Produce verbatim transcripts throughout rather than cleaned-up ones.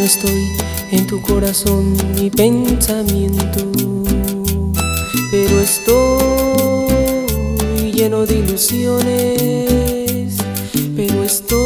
estoy en tu corazón mi pensamiento, pero estoy lleno de ilusiones, pero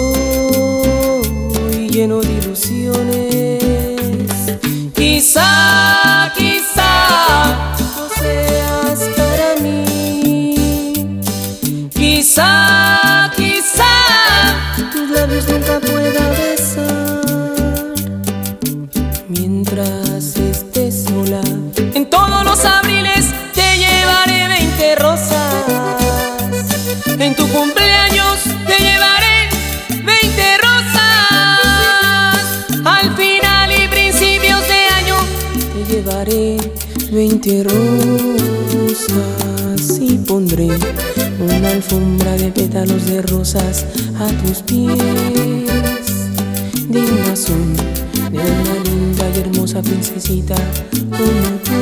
estoy lleno de ilusiones. Quizá, quizá no seas para mí, quizá, quizá tus labios nunca pueda besar. Mientras estés sola, en todos los abriles te llevaré veinte rosas. En tu cumpleaños te llevaré veinte rosas. Al final y principios de año te llevaré veinte rosas. Y pondré una alfombra de pétalos de rosas a tus pies, digna son de una linda y hermosa princesita como tú.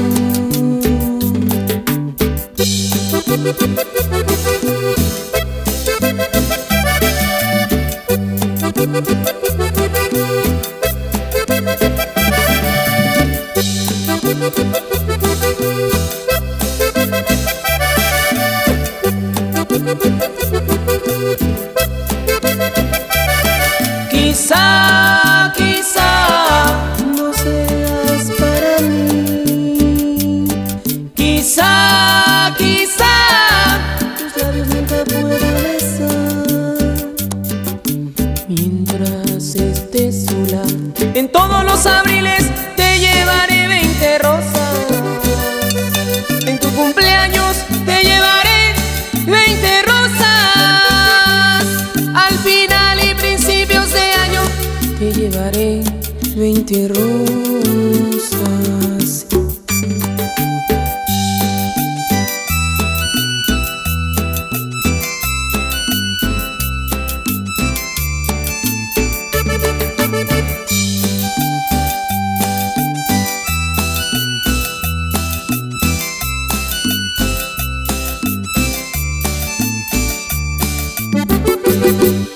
Quizá, quizá no seas para mí, quizá, quizá tus labios nunca pueda besar. Mientras estés sola, en todos los abriles te llevaré veinte rosas. En tu cumpleaños te llevaré veinte rosas. Al final y principios de año te llevaré veinte rosas. Thank you.